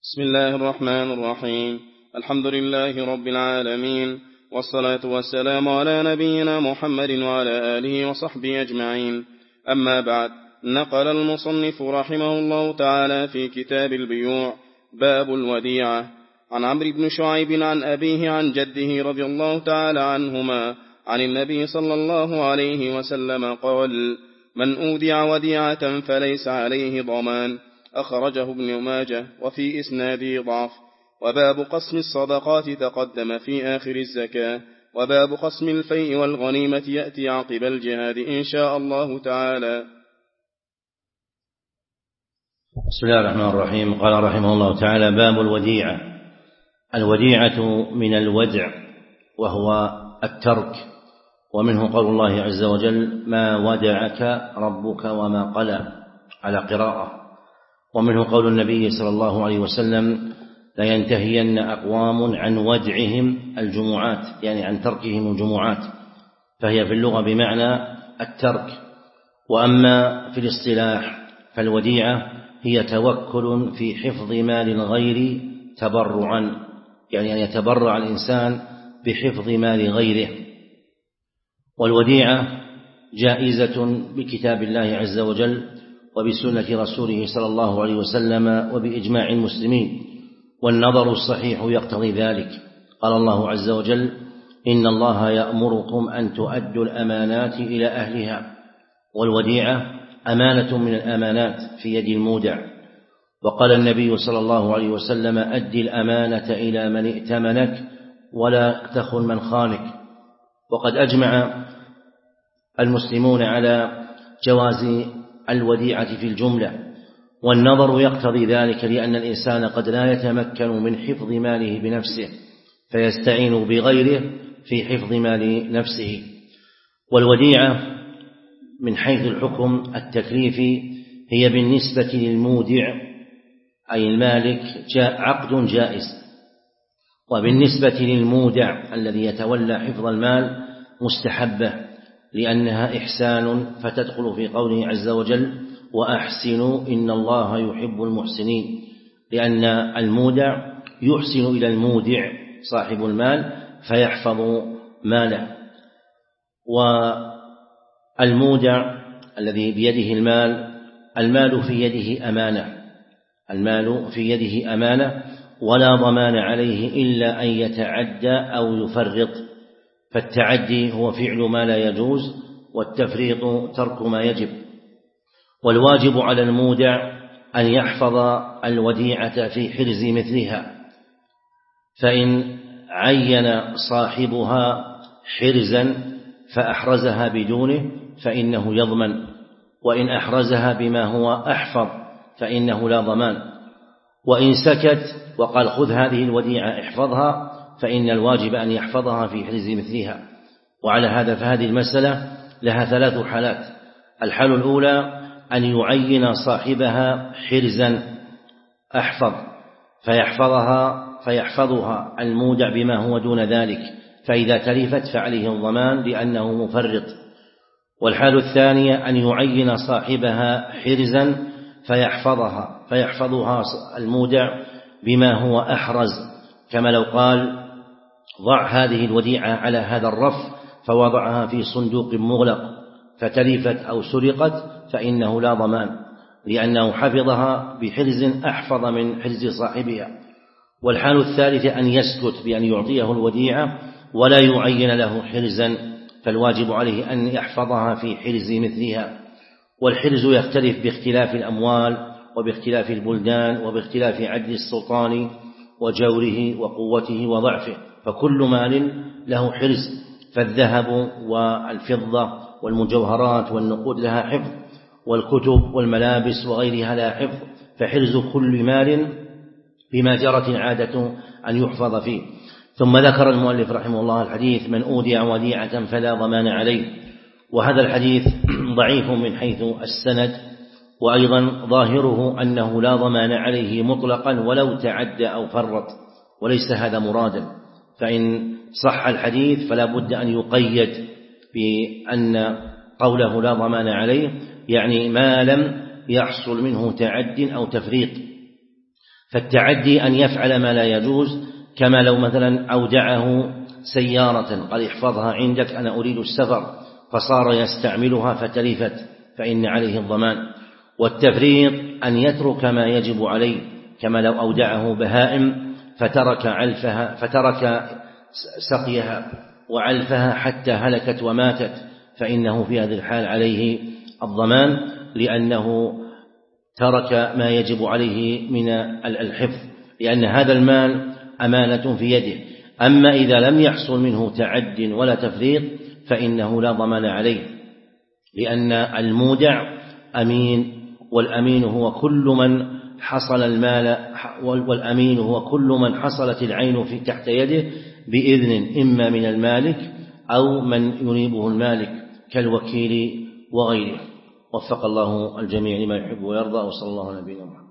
بسم الله الرحمن الرحيم. الحمد لله رب العالمين، والصلاة والسلام على نبينا محمد وعلى آله وصحبه أجمعين. أما بعد، نقل المصنف رحمه الله تعالى في كتاب البيوع باب الوديعة عن عمرو بن شعيب عن أبيه عن جده رضي الله تعالى عنهما عن النبي صلى الله عليه وسلم قال: من أودع وديعة فليس عليه ضمان. أخرجه ابن ماجه وفي إسناده ضعف. وباب قسم الصدقات تقدم في آخر الزكاة. وباب قسم الفيء والغنيمة يأتي عقب الجهاد إن شاء الله تعالى. بسم الله الرحمن الرحيم. قال رحمه الله تعالى: باب الوديعة. الوديعة من الودع وهو الترك، ومنه قول الله عز وجل: ما ودعك ربك وما قلى، على قراءة. ومنه قول النبي صلى الله عليه وسلم: لينتهين أقوام عن ودعهم الجمعات، يعني عن تركهم الجمعات، فهي في اللغة بمعنى الترك. وأما في الاصطلاح فالوديعة هي توكل في حفظ مال الغير تبرعا، يعني أن يتبرع الإنسان بحفظ مال غيره. والوديعة جائزة بكتاب الله عز وجل وبسنة رسوله صلى الله عليه وسلم وبإجماع المسلمين، والنظر الصحيح يقتضي ذلك. قال الله عز وجل: إن الله يأمركم أن تؤدوا الأمانات إلى أهلها. والوديعة أمانة من الأمانات في يد المودع. وقال النبي صلى الله عليه وسلم: أدي الأمانة إلى من ائتمنك ولا تخن من خانك. وقد أجمع المسلمون على جواز الوديعة في الجملة، والنظر يقتضي ذلك، لأن الإنسان قد لا يتمكن من حفظ ماله بنفسه فيستعين بغيره في حفظ مال نفسه. والوديعة من حيث الحكم التكليفي هي بالنسبة للمودع أي المالك عقد جائز، وبالنسبة للمودع الذي يتولى حفظ المال مستحبة، لأنها إحسان، فتدخل في قوله عز وجل: وأحسنوا إن الله يحب المحسنين، لأن المودع يحسن إلى المودع صاحب المال فيحفظ ماله. والمودع الذي بيده المال في يده أمانة، المال في يده أمانة، ولا ضمان عليه إلا أن يتعدى أو يفرط. فالتعدي هو فعل ما لا يجوز، والتفريط ترك ما يجب. والواجب على المودع أن يحفظ الوديعة في حرز مثلها، فإن عين صاحبها حرزا فأحرزها بدونه فإنه يضمن، وإن أحرزها بما هو أحفظ فإنه لا ضمان. وإن سكت وقال: خذ هذه الوديعة احفظها، فإن الواجب أن يحفظها في حرز مثلها. وعلى هذا فهذه المسألة لها ثلاث حالات. الحالة الأولى أن يعين صاحبها حرزا أحفظ فيحفظها المودع بما هو دون ذلك، فإذا تلفت فعليه الضمان لأنه مفرط. والحالة الثانية أن يعين صاحبها حرزا فيحفظها المودع بما هو أحرز، كما لو قال: ضع هذه الوديعة على هذا الرف، فوضعها في صندوق مغلق فتلفت أو سرقت فإنه لا ضمان، لأنه حفظها بحرز أحفظ من حرز صاحبها. والحال الثالثة أن يسكت بأن يعطيه الوديعة ولا يعين له حرزا، فالواجب عليه أن يحفظها في حرز مثلها. والحرز يختلف باختلاف الأموال وباختلاف البلدان وباختلاف عدل السلطان وجوره وقوته وضعفه، فكل مال له حرز. فالذهب والفضة والمجوهرات والنقود لها حفظ، والكتب والملابس وغيرها لها حفظ، فحرز كل مال بما جرت العادة أن يحفظ فيه. ثم ذكر المؤلف رحمه الله الحديث: من أودع وديعة فلا ضمان عليه. وهذا الحديث ضعيف من حيث السند، وأيضا ظاهره أنه لا ضمان عليه مطلقا ولو تعدى أو فرط، وليس هذا مرادا. فإن صح الحديث فلا بد أن يقيد بأن قوله لا ضمان عليه يعني ما لم يحصل منه تعد أو تفريط. فالتعدي أن يفعل ما لا يجوز، كما لو مثلا أودعه سيارة قال احفظها عندك أنا أريد السفر، فصار يستعملها فتلفت، فإن عليه الضمان. والتفريط أن يترك ما يجب عليه، كما لو أودعه بهائم فترك سقيها وعلفها حتى هلكت وماتت، فإنه في هذه الحال عليه الضمان، لأنه ترك ما يجب عليه من الحفظ، لأن هذا المال أمانة في يده. أما إذا لم يحصل منه تعد ولا تفريط فإنه لا ضمان عليه، لأن المودع أمين، والأمين هو كل من حصل المال، والأمين هو كل من حصلت العين في تحت يده بإذن إما من المالك أو من ينيبه المالك كالوكيل وغيره. وفق الله الجميع لما يحب ويرضى، وصلى الله على نبينا محمد.